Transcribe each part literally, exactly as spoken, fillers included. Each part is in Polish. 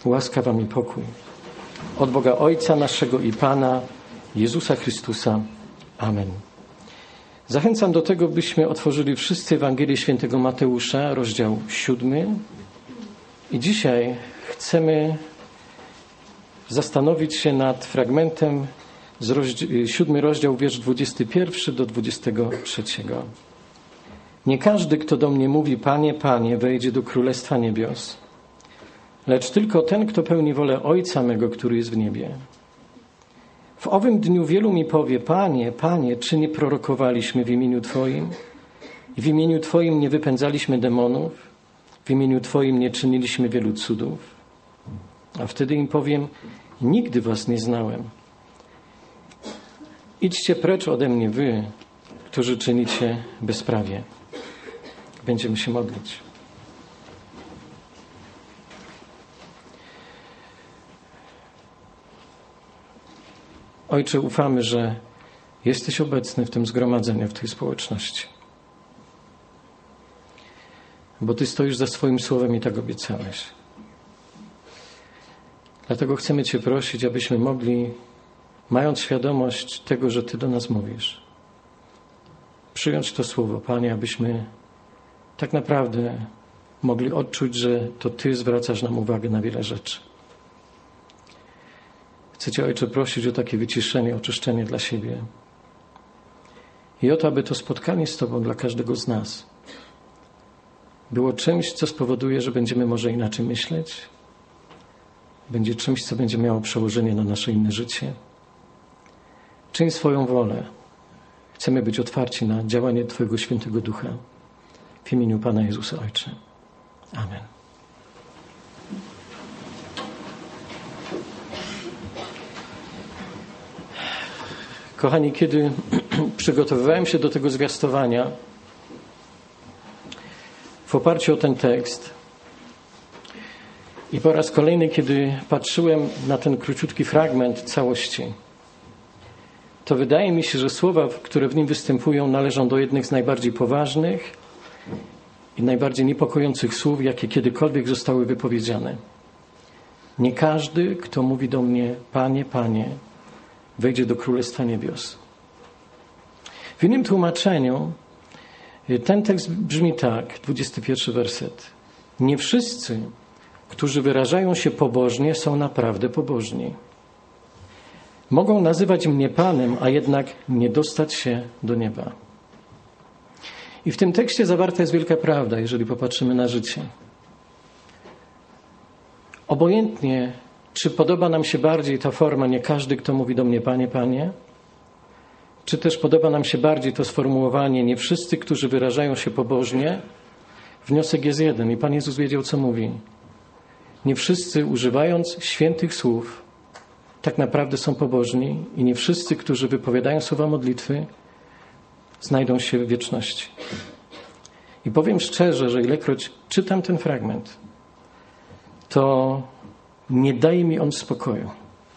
Łaska wam i pokój od Boga Ojca naszego i Pana Jezusa Chrystusa. Amen. Zachęcam do tego, byśmy otworzyli wszyscy Ewangelię Świętego Mateusza, rozdział siódmy. I dzisiaj chcemy zastanowić się nad fragmentem z rozdział, siódmy rozdział, wiersz dwudziesty pierwszy do dwudziestego trzeciego. Nie każdy, kto do mnie mówi, Panie, Panie, wejdzie do Królestwa Niebios, lecz tylko ten, kto pełni wolę Ojca mego, który jest w niebie. W owym dniu wielu mi powie, Panie, Panie, czy nie prorokowaliśmy w imieniu Twoim? I w imieniu Twoim nie wypędzaliśmy demonów? W imieniu Twoim nie czyniliśmy wielu cudów? A wtedy im powiem, nigdy was nie znałem. Idźcie precz ode mnie wy, którzy czynicie bezprawie. Będziemy się modlić. Ojcze, ufamy, że jesteś obecny w tym zgromadzeniu, w tej społeczności. Bo Ty stoisz za swoim słowem i tak obiecałeś. Dlatego chcemy Cię prosić, abyśmy mogli, mając świadomość tego, że Ty do nas mówisz, przyjąć to słowo, Panie, abyśmy tak naprawdę mogli odczuć, że to Ty zwracasz nam uwagę na wiele rzeczy. Chcę Cię, Ojcze, prosić o takie wyciszenie, oczyszczenie dla siebie i o to, aby to spotkanie z Tobą dla każdego z nas było czymś, co spowoduje, że będziemy może inaczej myśleć, będzie czymś, co będzie miało przełożenie na nasze inne życie. Czyń swoją wolę. Chcemy być otwarci na działanie Twojego Świętego Ducha. W imieniu Pana Jezusa, Ojcze. Amen. Kochani, kiedy przygotowywałem się do tego zwiastowania w oparciu o ten tekst i po raz kolejny, kiedy patrzyłem na ten króciutki fragment całości, to wydaje mi się, że słowa, które w nim występują, należą do jednych z najbardziej poważnych i najbardziej niepokojących słów, jakie kiedykolwiek zostały wypowiedziane. Nie każdy, kto mówi do mnie, Panie, Panie, wejdzie do Królestwa Niebios. W innym tłumaczeniu ten tekst brzmi tak, dwudziesty pierwszy werset. Nie wszyscy, którzy wyrażają się pobożnie, są naprawdę pobożni. Mogą nazywać mnie Panem, a jednak nie dostać się do nieba. I w tym tekście zawarta jest wielka prawda, jeżeli popatrzymy na życie. Obojętnie, czy podoba nam się bardziej ta forma, nie każdy, kto mówi do mnie Panie, Panie, czy też podoba nam się bardziej to sformułowanie, nie wszyscy, którzy wyrażają się pobożnie, wniosek jest jeden i Pan Jezus wiedział, co mówi. Nie wszyscy, używając świętych słów, tak naprawdę są pobożni i nie wszyscy, którzy wypowiadają słowa modlitwy, znajdą się w wieczności. I powiem szczerze, że ilekroć czytam ten fragment, to nie daje mi on spokoju.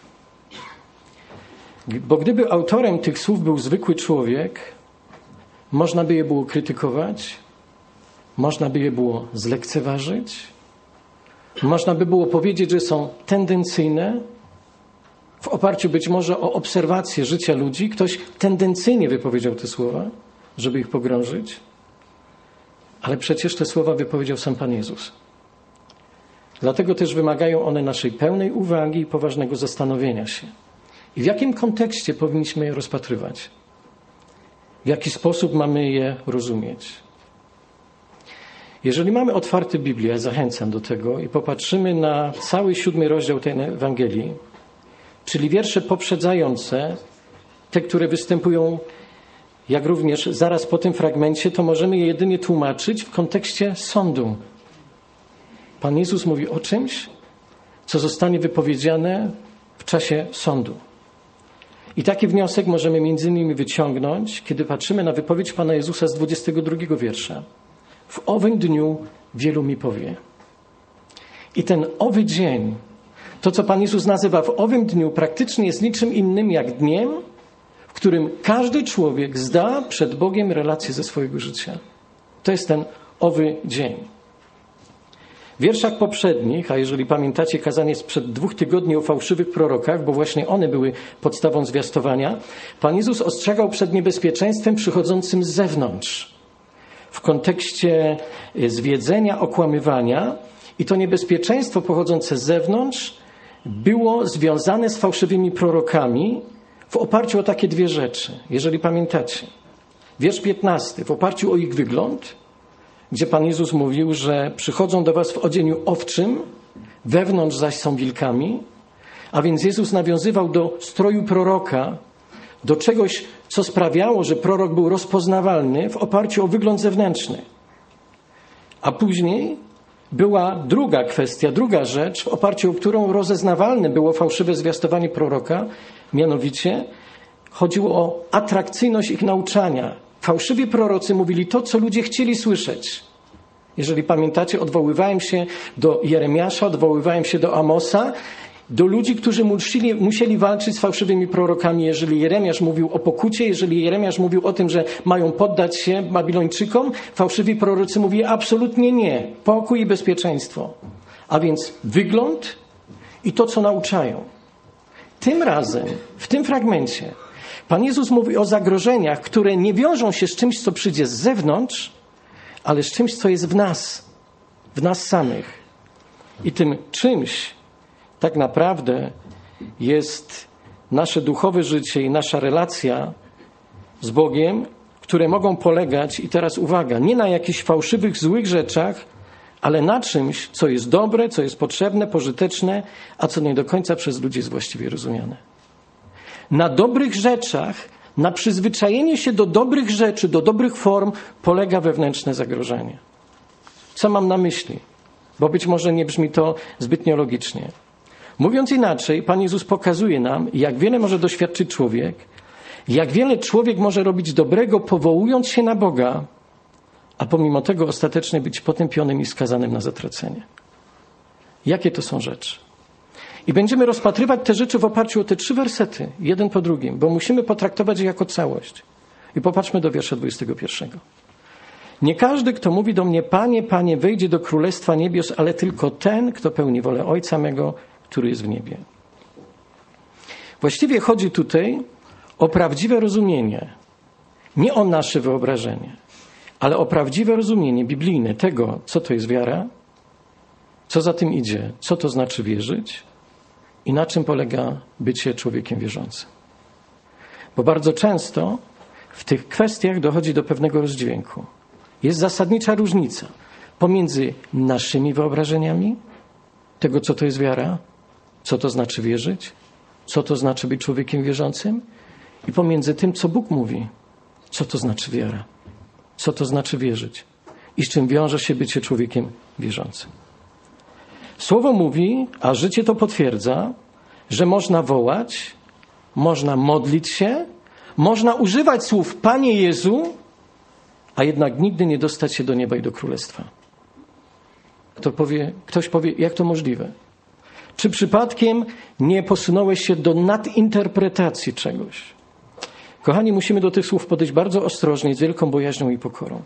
Bo gdyby autorem tych słów był zwykły człowiek, można by je było krytykować, można by je było zlekceważyć, można by było powiedzieć, że są tendencyjne, w oparciu być może o obserwację życia ludzi. Ktoś tendencyjnie wypowiedział te słowa, żeby ich pogrążyć, ale przecież te słowa wypowiedział sam Pan Jezus. Dlatego też wymagają one naszej pełnej uwagi i poważnego zastanowienia się. I w jakim kontekście powinniśmy je rozpatrywać? W jaki sposób mamy je rozumieć? Jeżeli mamy otwarte Biblię, zachęcam do tego i popatrzymy na cały siódmy rozdział tej Ewangelii, czyli wiersze poprzedzające, te, które występują, jak również zaraz po tym fragmencie, to możemy je jedynie tłumaczyć w kontekście sądu. Pan Jezus mówi o czymś, co zostanie wypowiedziane w czasie sądu. I taki wniosek możemy między innymi wyciągnąć, kiedy patrzymy na wypowiedź Pana Jezusa z dwudziestego drugiego wiersza. W owym dniu wielu mi powie. I ten owy dzień, to co Pan Jezus nazywa w owym dniu, praktycznie jest niczym innym jak dniem, w którym każdy człowiek zda przed Bogiem relację ze swojego życia. To jest ten owy dzień. W wierszach poprzednich, a jeżeli pamiętacie kazanie sprzed dwóch tygodni o fałszywych prorokach, bo właśnie one były podstawą zwiastowania, Pan Jezus ostrzegał przed niebezpieczeństwem przychodzącym z zewnątrz. W kontekście zwiedzenia, okłamywania, i to niebezpieczeństwo pochodzące z zewnątrz było związane z fałszywymi prorokami w oparciu o takie dwie rzeczy. Jeżeli pamiętacie, wiersz piętnasty, w oparciu o ich wygląd, gdzie Pan Jezus mówił, że przychodzą do was w odzieniu owczym, wewnątrz zaś są wilkami, a więc Jezus nawiązywał do stroju proroka, do czegoś, co sprawiało, że prorok był rozpoznawalny w oparciu o wygląd zewnętrzny. A później była druga kwestia, druga rzecz, w oparciu o którą rozeznawalne było fałszywe zwiastowanie proroka, mianowicie chodziło o atrakcyjność ich nauczania. Fałszywi prorocy mówili to, co ludzie chcieli słyszeć. Jeżeli pamiętacie, odwoływałem się do Jeremiasza, odwoływałem się do Amosa, do ludzi, którzy musieli, musieli walczyć z fałszywymi prorokami. Jeżeli Jeremiasz mówił o pokucie, jeżeli Jeremiasz mówił o tym, że mają poddać się Babilończykom, fałszywi prorocy mówili absolutnie nie. Pokój i bezpieczeństwo. A więc wygląd i to, co nauczają. Tym razem, w tym fragmencie, Pan Jezus mówi o zagrożeniach, które nie wiążą się z czymś, co przyjdzie z zewnątrz, ale z czymś, co jest w nas, w nas samych. I tym czymś tak naprawdę jest nasze duchowe życie i nasza relacja z Bogiem, które mogą polegać, i teraz uwaga, nie na jakichś fałszywych, złych rzeczach, ale na czymś, co jest dobre, co jest potrzebne, pożyteczne, a co nie do końca przez ludzi jest właściwie rozumiane. Na dobrych rzeczach, na przyzwyczajenie się do dobrych rzeczy, do dobrych form polega wewnętrzne zagrożenie. Co mam na myśli? Bo być może nie brzmi to zbytnio logicznie. Mówiąc inaczej, Pan Jezus pokazuje nam, jak wiele może doświadczyć człowiek, jak wiele człowiek może robić dobrego, powołując się na Boga, a pomimo tego ostatecznie być potępionym i skazanym na zatracenie. Jakie to są rzeczy? I będziemy rozpatrywać te rzeczy w oparciu o te trzy wersety, jeden po drugim, bo musimy potraktować je jako całość. I popatrzmy do wiersza dwudziestego pierwszego. Nie każdy, kto mówi do mnie, Panie, Panie, wejdzie do Królestwa Niebios, ale tylko ten, kto pełni wolę Ojca mego, który jest w niebie. Właściwie chodzi tutaj o prawdziwe rozumienie, nie o nasze wyobrażenie, ale o prawdziwe rozumienie biblijne tego, co to jest wiara, co za tym idzie, co to znaczy wierzyć i na czym polega bycie człowiekiem wierzącym. Bo bardzo często w tych kwestiach dochodzi do pewnego rozdźwięku. Jest zasadnicza różnica pomiędzy naszymi wyobrażeniami tego, co to jest wiara, co to znaczy wierzyć, co to znaczy być człowiekiem wierzącym i pomiędzy tym, co Bóg mówi, co to znaczy wiara, co to znaczy wierzyć i z czym wiąże się bycie człowiekiem wierzącym. Słowo mówi, a życie to potwierdza, że można wołać, można modlić się, można używać słów Panie Jezu, a jednak nigdy nie dostać się do nieba i do królestwa. Kto powie, ktoś powie, jak to możliwe? Czy przypadkiem nie posunąłeś się do nadinterpretacji czegoś? Kochani, musimy do tych słów podejść bardzo ostrożnie, z wielką bojaźnią i pokorą.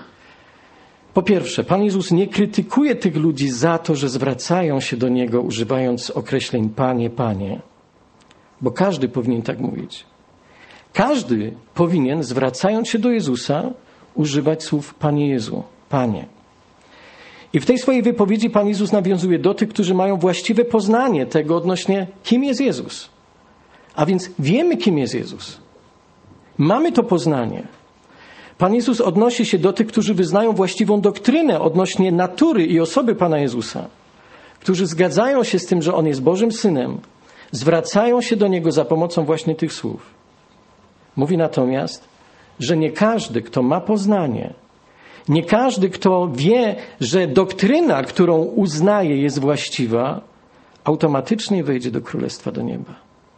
Po pierwsze, Pan Jezus nie krytykuje tych ludzi za to, że zwracają się do Niego, używając określeń Panie, Panie, bo każdy powinien tak mówić. Każdy powinien, zwracając się do Jezusa, używać słów Panie Jezu, Panie. I w tej swojej wypowiedzi Pan Jezus nawiązuje do tych, którzy mają właściwe poznanie tego odnośnie, kim jest Jezus. A więc wiemy, kim jest Jezus. Mamy to poznanie. Pan Jezus odnosi się do tych, którzy wyznają właściwą doktrynę odnośnie natury i osoby Pana Jezusa, którzy zgadzają się z tym, że On jest Bożym Synem, zwracają się do Niego za pomocą właśnie tych słów. Mówi natomiast, że nie każdy, kto ma poznanie, nie każdy, kto wie, że doktryna, którą uznaje, jest właściwa, automatycznie wejdzie do Królestwa, do nieba.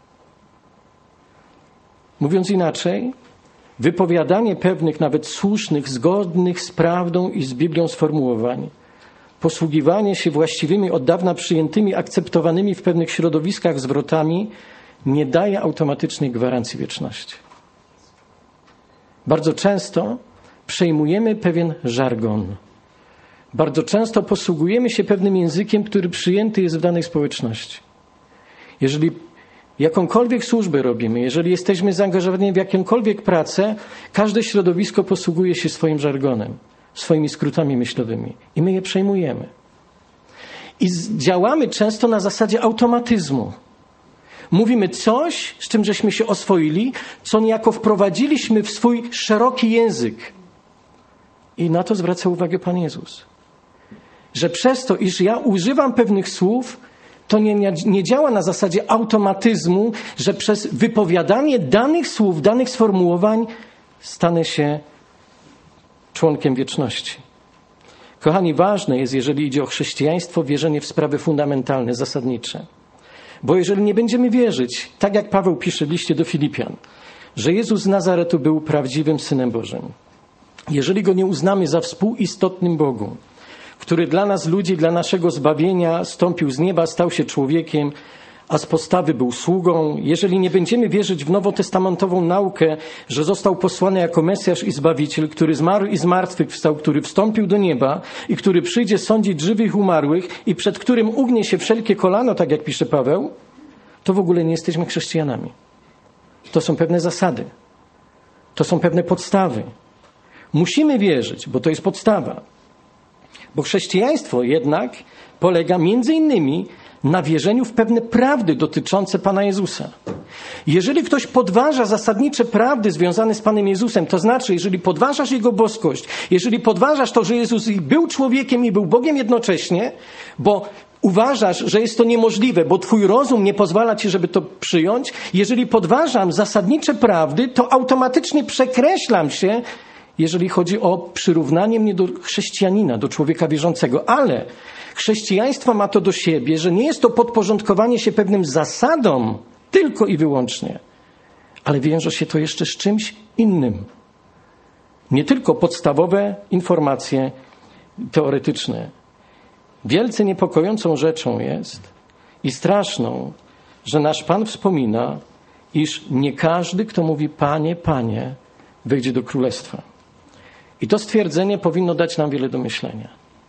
Mówiąc inaczej, wypowiadanie pewnych, nawet słusznych, zgodnych z prawdą i z Biblią sformułowań, posługiwanie się właściwymi, od dawna przyjętymi, akceptowanymi w pewnych środowiskach zwrotami nie daje automatycznej gwarancji wieczności. Bardzo często przejmujemy pewien żargon, Bardzo często posługujemy się pewnym językiem, który przyjęty jest w danej społeczności. Jeżeli jakąkolwiek służbę robimy, jeżeli jesteśmy zaangażowani w jakąkolwiek pracę, każde środowisko posługuje się swoim żargonem, swoimi skrótami myślowymi i my je przejmujemy. I działamy często na zasadzie automatyzmu. Mówimy coś, z czym żeśmy się oswoili, co niejako wprowadziliśmy w swój szeroki język. I na to zwraca uwagę Pan Jezus. Że przez to, iż ja używam pewnych słów, to nie, nie, nie działa na zasadzie automatyzmu, że przez wypowiadanie danych słów, danych sformułowań stanę się członkiem wieczności. Kochani, ważne jest, jeżeli idzie o chrześcijaństwo, wierzenie w sprawy fundamentalne, zasadnicze. Bo jeżeli nie będziemy wierzyć, tak jak Paweł pisze w liście do Filipian, że Jezus z Nazaretu był prawdziwym Synem Bożym, jeżeli Go nie uznamy za współistotnym Bogu, który dla nas ludzi, dla naszego zbawienia stąpił z nieba, stał się człowiekiem, a z postawy był sługą, jeżeli nie będziemy wierzyć w nowotestamentową naukę, że został posłany jako Mesjasz i Zbawiciel, który zmarł i zmartwychwstał, który wstąpił do nieba i który przyjdzie sądzić żywych i umarłych i przed którym ugnie się wszelkie kolano, tak jak pisze Paweł, to w ogóle nie jesteśmy chrześcijanami. To są pewne zasady. To są pewne podstawy. Musimy wierzyć, bo to jest podstawa. Bo chrześcijaństwo jednak polega między innymi na wierzeniu w pewne prawdy dotyczące Pana Jezusa. Jeżeli ktoś podważa zasadnicze prawdy związane z Panem Jezusem, to znaczy, jeżeli podważasz Jego boskość, jeżeli podważasz to, że Jezus był człowiekiem i był Bogiem jednocześnie, bo uważasz, że jest to niemożliwe, bo twój rozum nie pozwala ci, żeby to przyjąć, jeżeli podważam zasadnicze prawdy, to automatycznie przekreślam się, jeżeli chodzi o przyrównanie mnie do chrześcijanina, do człowieka wierzącego. Ale chrześcijaństwo ma to do siebie, że nie jest to podporządkowanie się pewnym zasadom tylko i wyłącznie, ale wiąże się to jeszcze z czymś innym. Nie tylko podstawowe informacje teoretyczne. Wielce niepokojącą rzeczą jest i straszną, że nasz Pan wspomina, iż nie każdy, kto mówi Panie, Panie, wejdzie do Królestwa. I to stwierdzenie powinno dać nam wiele do myślenia.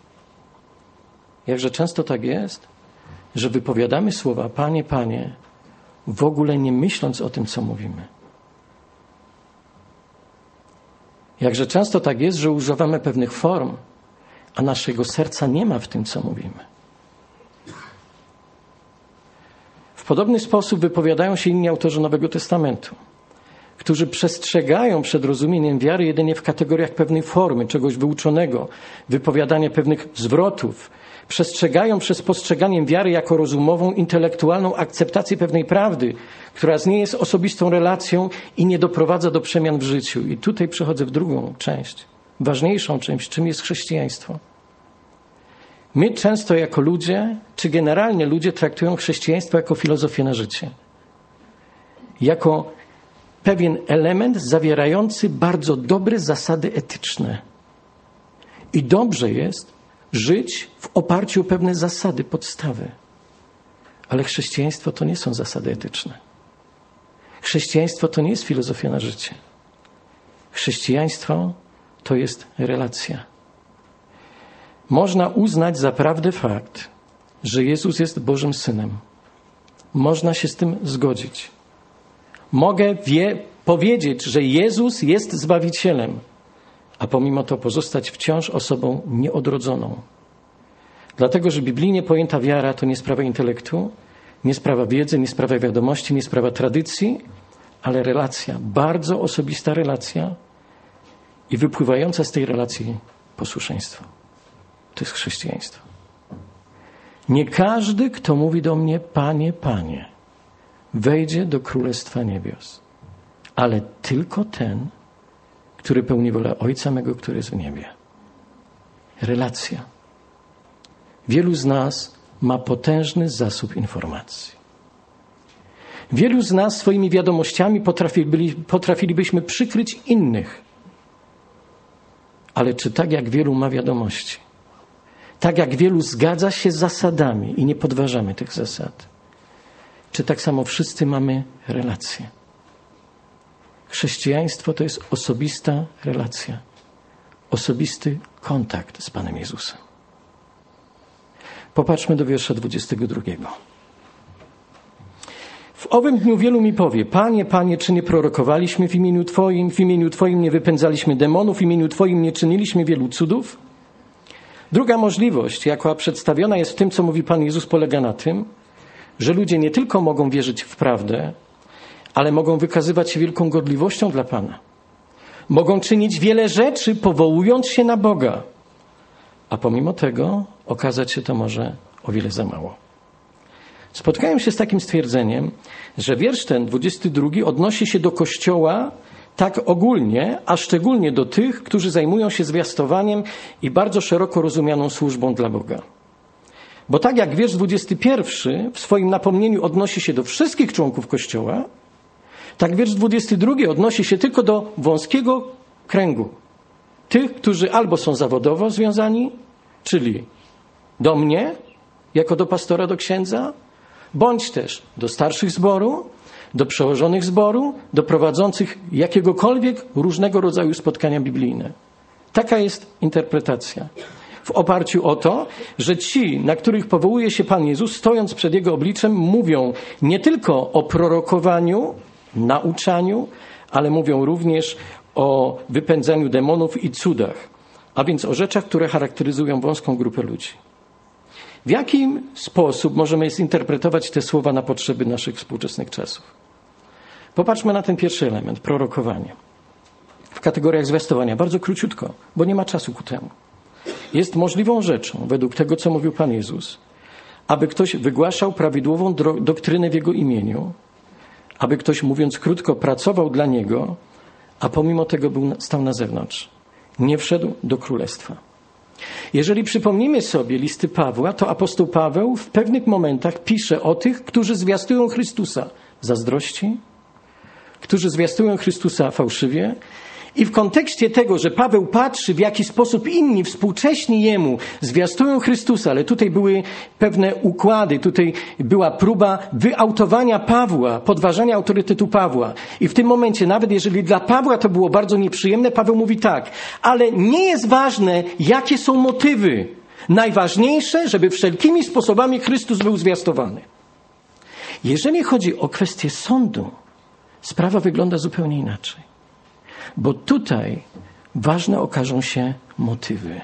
Jakże często tak jest, że wypowiadamy słowa Panie, Panie, w ogóle nie myśląc o tym, co mówimy. Jakże często tak jest, że używamy pewnych form, a naszego serca nie ma w tym, co mówimy. W podobny sposób wypowiadają się inni autorzy Nowego Testamentu, którzy przestrzegają przed rozumieniem wiary jedynie w kategoriach pewnej formy, czegoś wyuczonego, wypowiadania pewnych zwrotów. Przestrzegają przez postrzeganiem wiary jako rozumową, intelektualną akceptację pewnej prawdy, która nie jest osobistą relacją i nie doprowadza do przemian w życiu. I tutaj przechodzę w drugą część, ważniejszą część, czym jest chrześcijaństwo. My często jako ludzie, czy generalnie ludzie traktują chrześcijaństwo jako filozofię na życie. Jako pewien element zawierający bardzo dobre zasady etyczne. I dobrze jest żyć w oparciu o pewne zasady, podstawy. Ale chrześcijaństwo to nie są zasady etyczne. Chrześcijaństwo to nie jest filozofia na życie. Chrześcijaństwo to jest relacja. Można uznać za prawdę fakt, że Jezus jest Bożym Synem. Można się z tym zgodzić. Mogę wie, powiedzieć, że Jezus jest Zbawicielem, a pomimo to pozostać wciąż osobą nieodrodzoną. Dlatego, że biblijnie pojęta wiara to nie sprawa intelektu, nie sprawa wiedzy, nie sprawa wiadomości, nie sprawa tradycji, ale relacja, bardzo osobista relacja i wypływająca z tej relacji posłuszeństwo. To jest chrześcijaństwo. Nie każdy, kto mówi do mnie Panie, Panie, wejdzie do Królestwa Niebios, ale tylko ten, który pełni wolę Ojca mego, który jest w niebie. Relacja. Wielu z nas ma potężny zasób informacji. Wielu z nas swoimi wiadomościami potrafili, potrafilibyśmy przykryć innych. Ale czy tak jak wielu ma wiadomości? Tak jak wielu zgadza się z zasadami i nie podważamy tych zasad? Czy tak samo wszyscy mamy relacje? Chrześcijaństwo to jest osobista relacja. Osobisty kontakt z Panem Jezusem. Popatrzmy do wiersza dwudziestego drugiego. W owym dniu wielu mi powie: Panie, Panie, czy nie prorokowaliśmy w imieniu Twoim, w imieniu Twoim nie wypędzaliśmy demonów, w imieniu Twoim nie czyniliśmy wielu cudów? Druga możliwość, jaka przedstawiona jest w tym, co mówi Pan Jezus, polega na tym, że ludzie nie tylko mogą wierzyć w prawdę, ale mogą wykazywać się wielką gorliwością dla Pana. Mogą czynić wiele rzeczy, powołując się na Boga. A pomimo tego okazać się to może o wiele za mało. Spotkałem się z takim stwierdzeniem, że wiersz ten, dwudziesty drugi, odnosi się do Kościoła tak ogólnie, a szczególnie do tych, którzy zajmują się zwiastowaniem i bardzo szeroko rozumianą służbą dla Boga. Bo tak jak wiersz dwudziesty pierwszy w swoim napomnieniu odnosi się do wszystkich członków Kościoła, tak wiersz dwudziesty drugi odnosi się tylko do wąskiego kręgu. Tych, którzy albo są zawodowo związani, czyli do mnie, jako do pastora, do księdza, bądź też do starszych zboru, do przełożonych zboru, do prowadzących jakiegokolwiek różnego rodzaju spotkania biblijne. Taka jest interpretacja. W oparciu o to, że ci, na których powołuje się Pan Jezus, stojąc przed Jego obliczem, mówią nie tylko o prorokowaniu, nauczaniu, ale mówią również o wypędzaniu demonów i cudach, a więc o rzeczach, które charakteryzują wąską grupę ludzi. W jaki sposób możemy zinterpretować te słowa na potrzeby naszych współczesnych czasów? Popatrzmy na ten pierwszy element, prorokowanie. W kategoriach zwiastowania, bardzo króciutko, bo nie ma czasu ku temu. Jest możliwą rzeczą, według tego, co mówił Pan Jezus, aby ktoś wygłaszał prawidłową doktrynę w Jego imieniu, aby ktoś, mówiąc krótko, pracował dla Niego, a pomimo tego był, stał na zewnątrz. Nie wszedł do królestwa. Jeżeli przypomnimy sobie listy Pawła, to apostoł Paweł w pewnych momentach pisze o tych, którzy zwiastują Chrystusa zazdrości, którzy zwiastują Chrystusa fałszywie. I w kontekście tego, że Paweł patrzy, w jaki sposób inni współcześni jemu zwiastują Chrystusa, ale tutaj były pewne układy, tutaj była próba wyautowania Pawła, podważania autorytetu Pawła. I w tym momencie, nawet jeżeli dla Pawła to było bardzo nieprzyjemne, Paweł mówi tak: ale nie jest ważne, jakie są motywy. Najważniejsze, żeby wszelkimi sposobami Chrystus był zwiastowany. Jeżeli chodzi o kwestię sądu, sprawa wygląda zupełnie inaczej. Bo tutaj ważne okażą się motywy.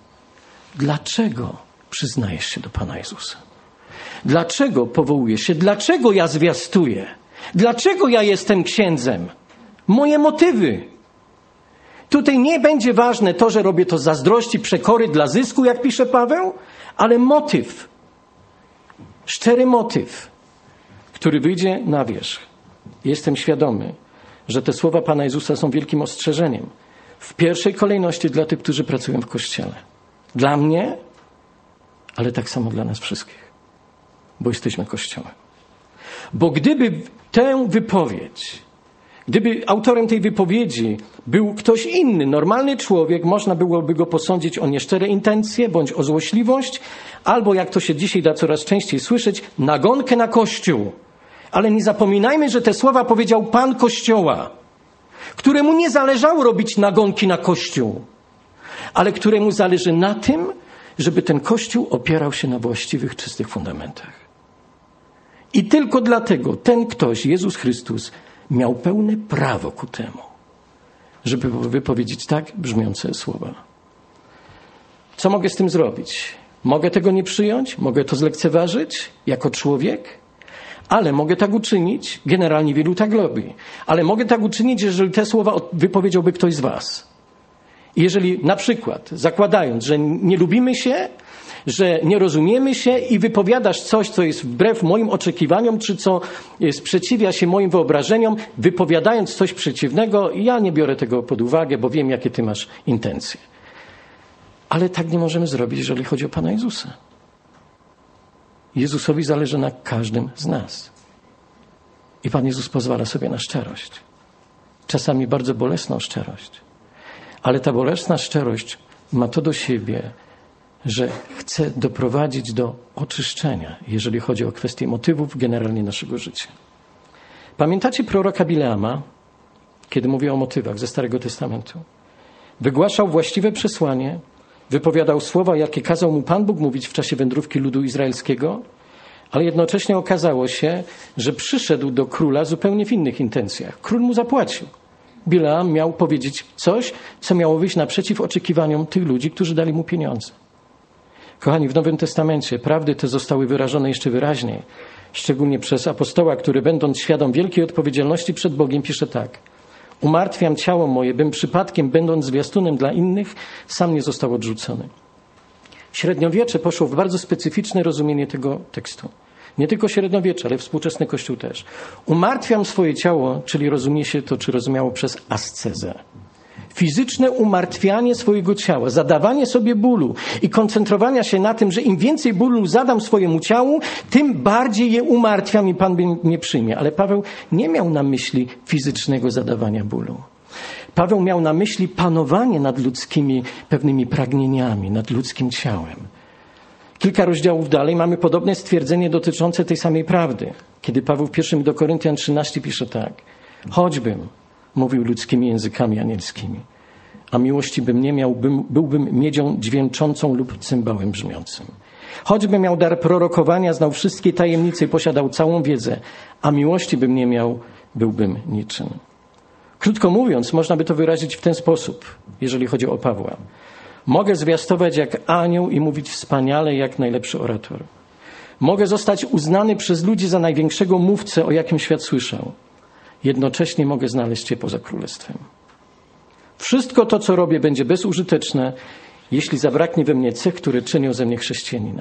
Dlaczego przyznajesz się do Pana Jezusa? Dlaczego powołujesz się? Dlaczego ja zwiastuję? Dlaczego ja jestem księdzem? Moje motywy. Tutaj nie będzie ważne to, że robię to z zazdrości, przekory, dla zysku, jak pisze Paweł, ale motyw. Szczery motyw, który wyjdzie na wierzch. Jestem świadomy, że te słowa Pana Jezusa są wielkim ostrzeżeniem. W pierwszej kolejności dla tych, którzy pracują w Kościele. Dla mnie, ale tak samo dla nas wszystkich. Bo jesteśmy Kościołem. Bo gdyby tę wypowiedź, gdyby autorem tej wypowiedzi był ktoś inny, normalny człowiek, można byłoby go posądzić o nieszczere intencje, bądź o złośliwość, albo, jak to się dzisiaj da coraz częściej słyszeć, nagonkę na Kościół. Ale nie zapominajmy, że te słowa powiedział Pan Kościoła, któremu nie zależało robić nagonki na Kościół, ale któremu zależy na tym, żeby ten Kościół opierał się na właściwych, czystych fundamentach. I tylko dlatego ten ktoś, Jezus Chrystus, miał pełne prawo ku temu, żeby wypowiedzieć tak brzmiące słowa. Co mogę z tym zrobić? Mogę tego nie przyjąć? Mogę to zlekceważyć jako człowiek? Ale mogę tak uczynić, generalnie wielu tak robi, ale mogę tak uczynić, jeżeli te słowa wypowiedziałby ktoś z was. I jeżeli na przykład, zakładając, że nie lubimy się, że nie rozumiemy się i wypowiadasz coś, co jest wbrew moim oczekiwaniom, czy co sprzeciwia się moim wyobrażeniom, wypowiadając coś przeciwnego, ja nie biorę tego pod uwagę, bo wiem, jakie ty masz intencje. Ale tak nie możemy zrobić, jeżeli chodzi o Pana Jezusa. Jezusowi zależy na każdym z nas. I Pan Jezus pozwala sobie na szczerość. Czasami bardzo bolesną szczerość. Ale ta bolesna szczerość ma to do siebie, że chce doprowadzić do oczyszczenia, jeżeli chodzi o kwestie motywów generalnie naszego życia. Pamiętacie proroka Bileama, kiedy mówię o motywach ze Starego Testamentu? Wygłaszał właściwe przesłanie, Wypowiadał słowa, jakie kazał mu Pan Bóg mówić w czasie wędrówki ludu izraelskiego, ale jednocześnie okazało się, że przyszedł do króla zupełnie w innych intencjach. Król mu zapłacił. Bileam miał powiedzieć coś, co miało wyjść naprzeciw oczekiwaniom tych ludzi, którzy dali mu pieniądze. Kochani, w Nowym Testamencie prawdy te zostały wyrażone jeszcze wyraźniej, szczególnie przez apostoła, który będąc świadom wielkiej odpowiedzialności przed Bogiem pisze tak. Umartwiam ciało moje, bym przypadkiem, będąc zwiastunem dla innych, sam nie został odrzucony. Średniowiecze poszło w bardzo specyficzne rozumienie tego tekstu. Nie tylko średniowiecze, ale współczesny Kościół też. Umartwiam swoje ciało, czyli rozumie się to, czy rozumiało przez ascezę. Fizyczne umartwianie swojego ciała, zadawanie sobie bólu i koncentrowania się na tym, że im więcej bólu zadam swojemu ciału, tym bardziej je umartwiam i Pan mnie przyjmie. Ale Paweł nie miał na myśli fizycznego zadawania bólu. Paweł miał na myśli panowanie nad ludzkimi pewnymi pragnieniami, nad ludzkim ciałem. Kilka rozdziałów dalej mamy podobne stwierdzenie dotyczące tej samej prawdy. Kiedy Paweł w pierwszym do Koryntian trzynaście pisze tak. Choćbym mówił ludzkimi językami anielskimi, a miłości bym nie miał, bym, byłbym miedzią dźwięczącą lub cymbałem brzmiącym. Choćbym miał dar prorokowania, znał wszystkie tajemnice i posiadał całą wiedzę, a miłości bym nie miał, byłbym niczym. Krótko mówiąc, można by to wyrazić w ten sposób, jeżeli chodzi o Pawła. Mogę zwiastować jak anioł i mówić wspaniale jak najlepszy orator. Mogę zostać uznany przez ludzi za największego mówcę, o jakim świat słyszał. Jednocześnie mogę znaleźć się poza królestwem. Wszystko to, co robię, będzie bezużyteczne, jeśli zabraknie we mnie cech, które czynią ze mnie chrześcijanina.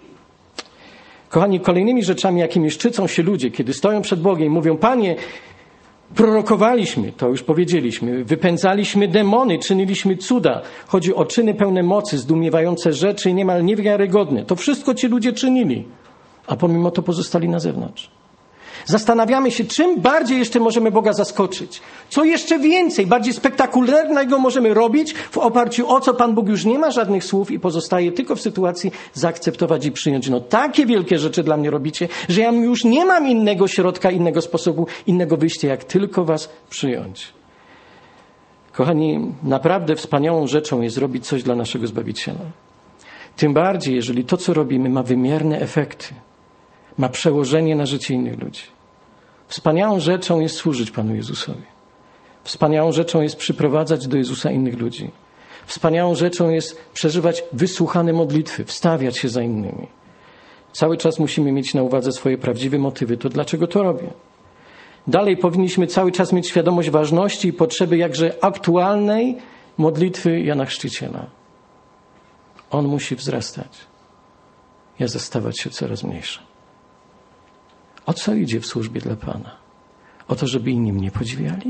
Kochani, kolejnymi rzeczami, jakimi szczycą się ludzie, kiedy stoją przed Bogiem i mówią, Panie, prorokowaliśmy, to już powiedzieliśmy, wypędzaliśmy demony, czyniliśmy cuda. Chodzi o czyny pełne mocy, zdumiewające rzeczy, niemal niewiarygodne. To wszystko ci ludzie czynili, a pomimo to pozostali na zewnątrz. Zastanawiamy się, czym bardziej jeszcze możemy Boga zaskoczyć. Co jeszcze więcej, bardziej spektakularnego możemy robić w oparciu o co Pan Bóg już nie ma żadnych słów i pozostaje tylko w sytuacji zaakceptować i przyjąć. No takie wielkie rzeczy dla mnie robicie, że ja już nie mam innego środka, innego sposobu, innego wyjścia, jak tylko was przyjąć. Kochani, naprawdę wspaniałą rzeczą jest robić coś dla naszego Zbawiciela. Tym bardziej, jeżeli to, co robimy, ma wymierne efekty. Ma przełożenie na życie innych ludzi. Wspaniałą rzeczą jest służyć Panu Jezusowi. Wspaniałą rzeczą jest przyprowadzać do Jezusa innych ludzi. Wspaniałą rzeczą jest przeżywać wysłuchane modlitwy, wstawiać się za innymi. Cały czas musimy mieć na uwadze swoje prawdziwe motywy. To dlaczego to robię? Dalej powinniśmy cały czas mieć świadomość ważności i potrzeby jakże aktualnej modlitwy Jana Chrzciciela. On musi wzrastać. Ja zastawać się coraz mniejszy. O co idzie w służbie dla Pana? O to, żeby inni mnie podziwiali?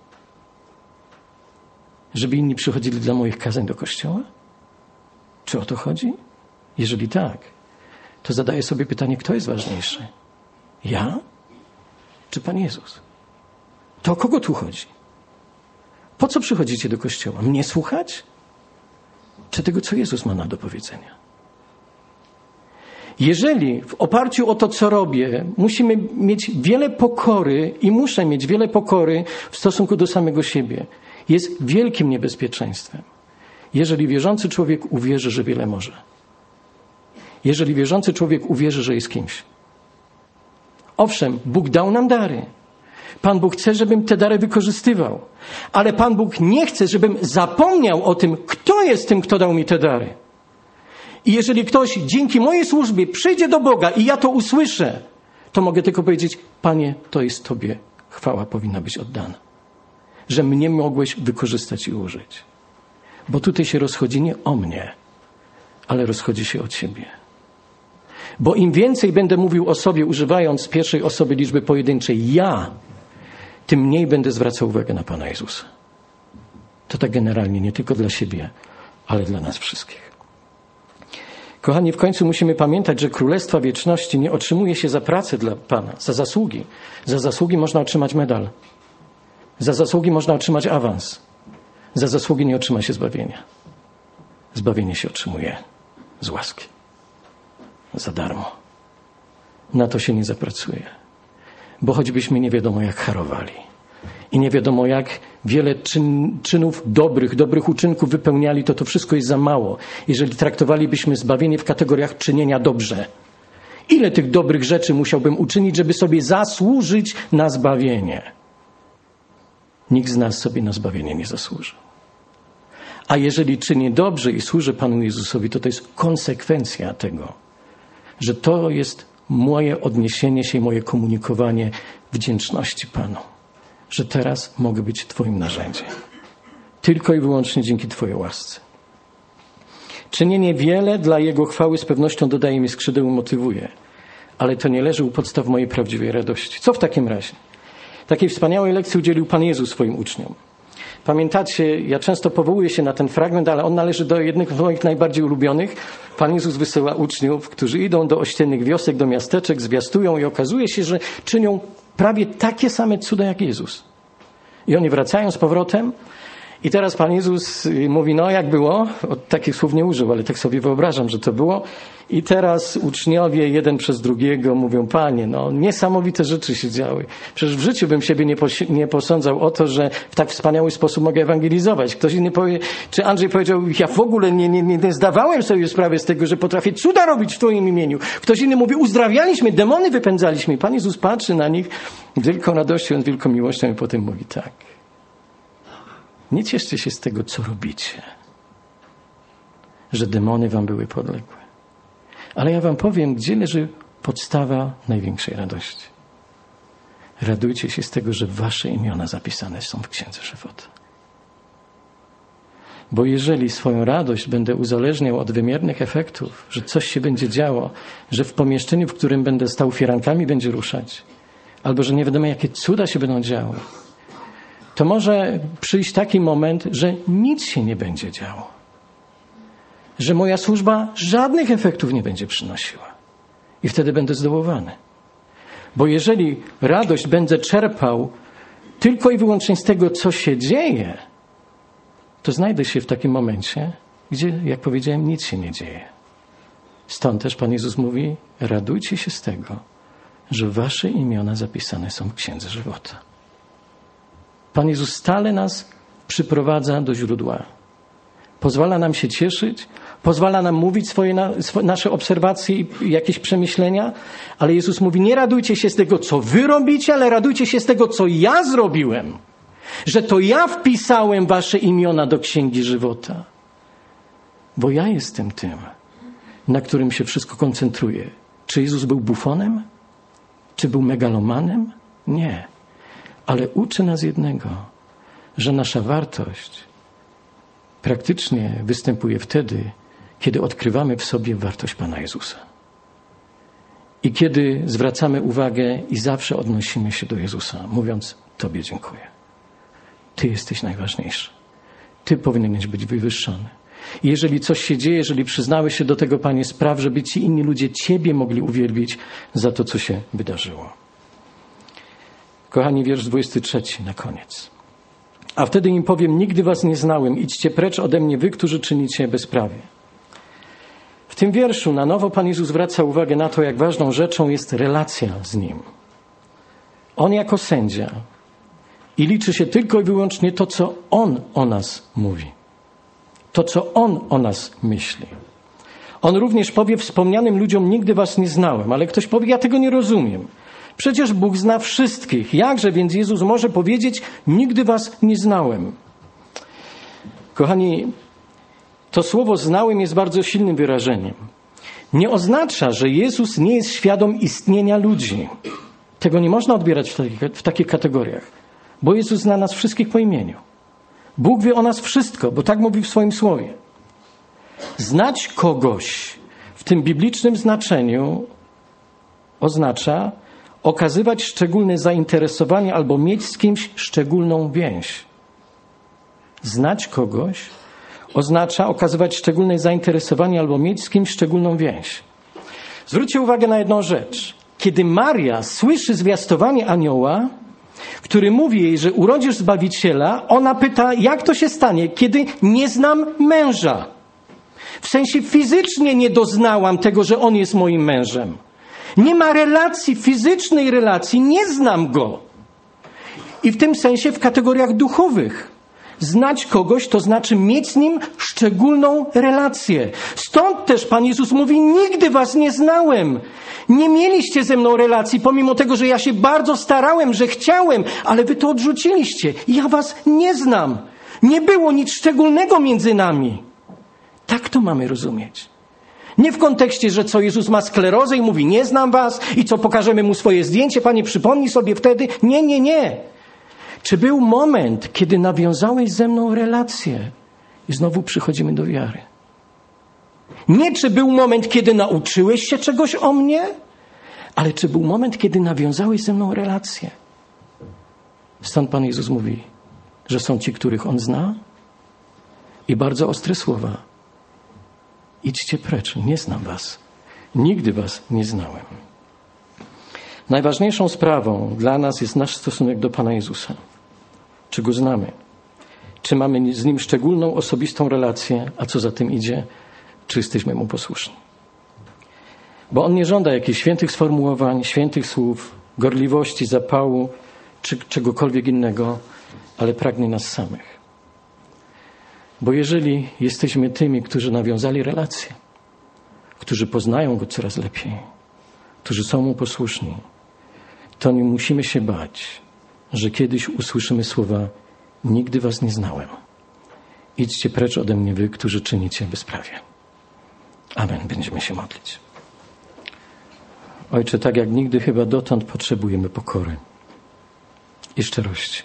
Żeby inni przychodzili dla moich kazań do kościoła? Czy o to chodzi? Jeżeli tak, to zadaję sobie pytanie, kto jest ważniejszy? Ja? Czy Pan Jezus? To o kogo tu chodzi? Po co przychodzicie do kościoła? Mnie słuchać? Czy tego, co Jezus ma nam do powiedzenia? Jeżeli w oparciu o to, co robię, musimy mieć wiele pokory i muszę mieć wiele pokory w stosunku do samego siebie, jest wielkim niebezpieczeństwem. Jeżeli wierzący człowiek uwierzy, że wiele może. Jeżeli wierzący człowiek uwierzy, że jest kimś. Owszem, Bóg dał nam dary. Pan Bóg chce, żebym te dary wykorzystywał. Ale Pan Bóg nie chce, żebym zapomniał o tym, kto jest tym, kto dał mi te dary. I jeżeli ktoś dzięki mojej służbie przyjdzie do Boga i ja to usłyszę, to mogę tylko powiedzieć, Panie, to jest Tobie chwała powinna być oddana. Że mnie mogłeś wykorzystać i użyć. Bo tutaj się rozchodzi nie o mnie, ale rozchodzi się o Ciebie. Bo im więcej będę mówił o sobie, używając pierwszej osoby liczby pojedynczej ja, tym mniej będę zwracał uwagę na Pana Jezusa. To tak generalnie, nie tylko dla siebie, ale dla nas wszystkich. Kochani, w końcu musimy pamiętać, że Królestwa Wieczności nie otrzymuje się za pracę dla Pana, za zasługi. Za zasługi można otrzymać medal. Za zasługi można otrzymać awans. Za zasługi nie otrzyma się zbawienia. Zbawienie się otrzymuje z łaski. Za darmo. Na to się nie zapracuje. Bo choćbyśmy nie wiadomo jak harowali i nie wiadomo jak wiele czyn, czynów dobrych, dobrych uczynków wypełniali, to to wszystko jest za mało. Jeżeli traktowalibyśmy zbawienie w kategoriach czynienia dobrze. Ile tych dobrych rzeczy musiałbym uczynić, żeby sobie zasłużyć na zbawienie? Nikt z nas sobie na zbawienie nie zasłużył. A jeżeli czynię dobrze i służę Panu Jezusowi, to to jest konsekwencja tego, że to jest moje odniesienie się i moje komunikowanie wdzięczności Panu. Że teraz mogę być Twoim narzędziem. Tylko i wyłącznie dzięki Twojej łasce. Czynienie wiele dla Jego chwały z pewnością dodaje mi skrzydeł i motywuje. Ale to nie leży u podstaw mojej prawdziwej radości. Co w takim razie? Takiej wspaniałej lekcji udzielił Pan Jezus swoim uczniom. Pamiętacie, ja często powołuję się na ten fragment, ale on należy do jednych z moich najbardziej ulubionych. Pan Jezus wysyła uczniów, którzy idą do ościennych wiosek, do miasteczek, zwiastują i okazuje się, że czynią prawie takie same cuda jak Jezus. I oni wracają z powrotem i teraz Pan Jezus mówi, no jak było? O, takich słów nie użył, ale tak sobie wyobrażam, że to było. I teraz uczniowie jeden przez drugiego mówią, Panie, no niesamowite rzeczy się działy. Przecież w życiu bym siebie nie, pos- nie posądzał o to, że w tak wspaniały sposób mogę ewangelizować. Ktoś inny powie, czy Andrzej powiedział, ja w ogóle nie, nie, nie zdawałem sobie sprawy z tego, że potrafię cuda robić w Twoim imieniu. Ktoś inny mówi, uzdrawialiśmy, demony wypędzaliśmy. Pan Jezus patrzy na nich wielką radością, z wielką miłością i potem mówi tak. Nie cieszcie się z tego, co robicie, że demony wam były podległe. Ale ja wam powiem, gdzie leży podstawa największej radości. Radujcie się z tego, że wasze imiona zapisane są w Księdze Żywota. Bo jeżeli swoją radość będę uzależniał od wymiernych efektów, że coś się będzie działo, że w pomieszczeniu, w którym będę stał, firankami będzie ruszać, albo że nie wiadomo, jakie cuda się będą działy, to może przyjść taki moment, że nic się nie będzie działo. Że moja służba żadnych efektów nie będzie przynosiła. I wtedy będę zdołowany. Bo jeżeli radość będę czerpał tylko i wyłącznie z tego, co się dzieje, to znajdę się w takim momencie, gdzie, jak powiedziałem, nic się nie dzieje. Stąd też Pan Jezus mówi, radujcie się z tego, że wasze imiona zapisane są w Księdze Żywota. Pan Jezus stale nas przyprowadza do źródła. Pozwala nam się cieszyć, pozwala nam mówić swoje, na, swoje, nasze obserwacje i jakieś przemyślenia, ale Jezus mówi, nie radujcie się z tego, co wy robicie, ale radujcie się z tego, co ja zrobiłem. Że to ja wpisałem wasze imiona do Księgi Żywota. Bo ja jestem tym, na którym się wszystko koncentruje. Czy Jezus był bufonem? Czy był megalomanem? Nie. Ale uczy nas jednego, że nasza wartość praktycznie występuje wtedy, kiedy odkrywamy w sobie wartość Pana Jezusa. I kiedy zwracamy uwagę i zawsze odnosimy się do Jezusa, mówiąc, Tobie dziękuję. Ty jesteś najważniejszy. Ty powinieneś być wywyższony. I jeżeli coś się dzieje, jeżeli przyznałeś się do tego, Panie, spraw, żeby ci inni ludzie Ciebie mogli uwielbić za to, co się wydarzyło. Kochani, wiersz dwudziesty trzeci na koniec. A wtedy im powiem, nigdy was nie znałem, idźcie precz ode mnie, wy, którzy czynicie bezprawie. W tym wierszu na nowo Pan Jezus zwraca uwagę na to, jak ważną rzeczą jest relacja z Nim. On jako sędzia i liczy się tylko i wyłącznie to, co On o nas mówi. To, co On o nas myśli. On również powie wspomnianym ludziom, nigdy was nie znałem, ale ktoś powie, ja tego nie rozumiem. Przecież Bóg zna wszystkich. Jakże więc Jezus może powiedzieć, nigdy was nie znałem? Kochani, to słowo znałem jest bardzo silnym wyrażeniem. Nie oznacza, że Jezus nie jest świadom istnienia ludzi. Tego nie można odbierać w takich, w takich kategoriach. Bo Jezus zna nas wszystkich po imieniu. Bóg wie o nas wszystko, bo tak mówi w swoim słowie. Znać kogoś w tym biblicznym znaczeniu oznacza okazywać szczególne zainteresowanie albo mieć z kimś szczególną więź. Znać kogoś oznacza okazywać szczególne zainteresowanie albo mieć z kimś szczególną więź. Zwróćcie uwagę na jedną rzecz. Kiedy Maria słyszy zwiastowanie anioła, który mówi jej, że urodzisz Zbawiciela, ona pyta, jak to się stanie, kiedy nie znam męża. W sensie fizycznie nie doznałam tego, że on jest moim mężem. Nie ma relacji, fizycznej relacji, nie znam go. i w tym sensie w kategoriach duchowych. Znać kogoś to znaczy mieć z nim szczególną relację. Stąd też Pan Jezus mówi, nigdy was nie znałem. Nie mieliście ze mną relacji, pomimo tego, że ja się bardzo starałem, że chciałem, ale wy to odrzuciliście. Ja was nie znam. Nie było nic szczególnego między nami. Tak to mamy rozumieć. Nie w kontekście, że co Jezus ma sklerozę i mówi, nie znam was i co pokażemy mu swoje zdjęcie, Panie, przypomnij sobie wtedy. Nie, nie, nie. Czy był moment, kiedy nawiązałeś ze mną relację i znowu przychodzimy do wiary? Nie czy był moment, kiedy nauczyłeś się czegoś o mnie, ale czy był moment, kiedy nawiązałeś ze mną relację? Stąd Pan Jezus mówi, że są ci, których On zna i bardzo ostre słowa. Idźcie precz, nie znam was. Nigdy was nie znałem. Najważniejszą sprawą dla nas jest nasz stosunek do Pana Jezusa. Czy Go znamy? Czy mamy z Nim szczególną, osobistą relację? A co za tym idzie? Czy jesteśmy Mu posłuszni? Bo On nie żąda jakichś świętych sformułowań, świętych słów, gorliwości, zapału, czy czegokolwiek innego, ale pragnie nas samych. Bo jeżeli jesteśmy tymi, którzy nawiązali relacje, którzy poznają Go coraz lepiej, którzy są Mu posłuszni, to nie musimy się bać, że kiedyś usłyszymy słowa: nigdy was nie znałem. Idźcie precz ode mnie wy, którzy czynicie bezprawie. Amen. Będziemy się modlić. Ojcze, tak jak nigdy chyba dotąd potrzebujemy pokory i szczerości.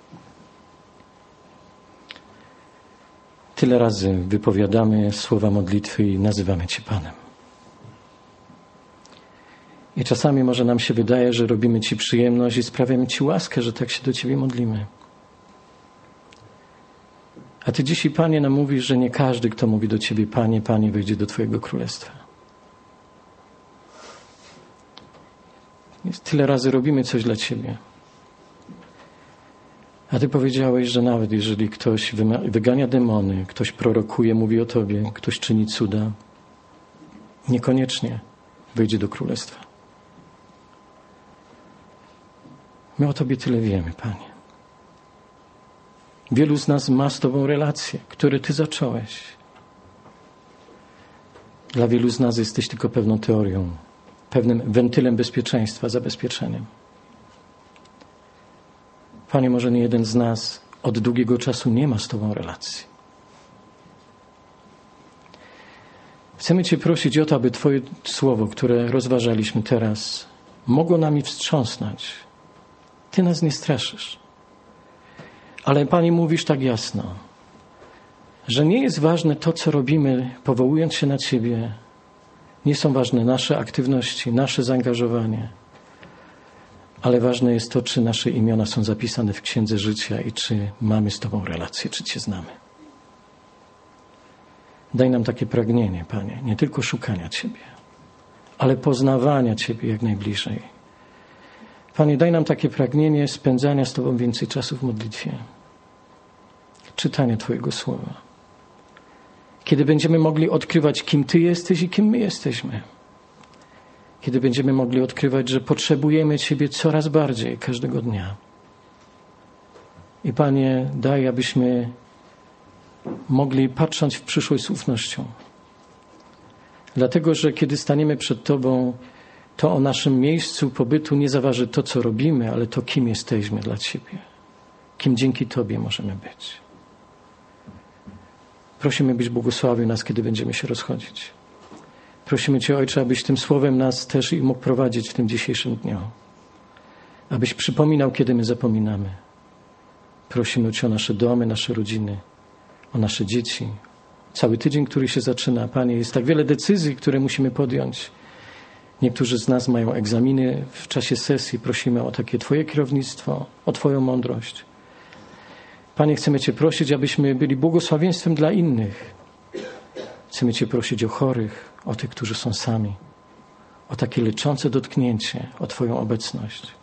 Tyle razy wypowiadamy słowa modlitwy i nazywamy Cię Panem. I czasami może nam się wydaje, że robimy Ci przyjemność i sprawiamy Ci łaskę, że tak się do Ciebie modlimy. A Ty dzisiaj, Panie, nam mówisz, że nie każdy, kto mówi do Ciebie Panie, Panie, wejdzie do Twojego Królestwa. Tyle razy robimy coś dla Ciebie. A Ty powiedziałeś, że nawet jeżeli ktoś wygania demony, ktoś prorokuje, mówi o Tobie, ktoś czyni cuda, niekoniecznie wejdzie do Królestwa. My o Tobie tyle wiemy, Panie. Wielu z nas ma z Tobą relacje, które Ty zacząłeś. Dla wielu z nas jesteś tylko pewną teorią, pewnym wentylem bezpieczeństwa, zabezpieczeniem. Panie, może nie jeden z nas od długiego czasu nie ma z Tobą relacji. Chcemy Cię prosić o to, aby Twoje słowo, które rozważaliśmy teraz, mogło nami wstrząsnąć. Ty nas nie straszysz. Ale Panie, mówisz tak jasno, że nie jest ważne to, co robimy, powołując się na Ciebie. Nie są ważne nasze aktywności, nasze zaangażowanie. Ale ważne jest to, czy nasze imiona są zapisane w Księdze Życia i czy mamy z Tobą relację, czy Cię znamy. Daj nam takie pragnienie, Panie, nie tylko szukania Ciebie, ale poznawania Ciebie jak najbliżej. Panie, daj nam takie pragnienie spędzania z Tobą więcej czasu w modlitwie, czytania Twojego Słowa. Kiedy będziemy mogli odkrywać, kim Ty jesteś i kim my jesteśmy. Kiedy będziemy mogli odkrywać, że potrzebujemy Ciebie coraz bardziej każdego dnia. I Panie, daj, abyśmy mogli patrzeć w przyszłość z ufnością. Dlatego, że kiedy staniemy przed Tobą, to o naszym miejscu pobytu nie zaważy to, co robimy, ale to, kim jesteśmy dla Ciebie. Kim dzięki Tobie możemy być. Prosimy, byś błogosławił nas, kiedy będziemy się rozchodzić. Prosimy Cię, Ojcze, abyś tym słowem nas też i mógł prowadzić w tym dzisiejszym dniu. Abyś przypominał, kiedy my zapominamy. Prosimy Cię o nasze domy, nasze rodziny, o nasze dzieci. Cały tydzień, który się zaczyna, Panie, jest tak wiele decyzji, które musimy podjąć. Niektórzy z nas mają egzaminy w czasie sesji. Prosimy o takie Twoje kierownictwo, o Twoją mądrość. Panie, chcemy Cię prosić, abyśmy byli błogosławieństwem dla innych. Chcemy Cię prosić o chorych, o tych, którzy są sami, o takie leczące dotknięcie, o Twoją obecność.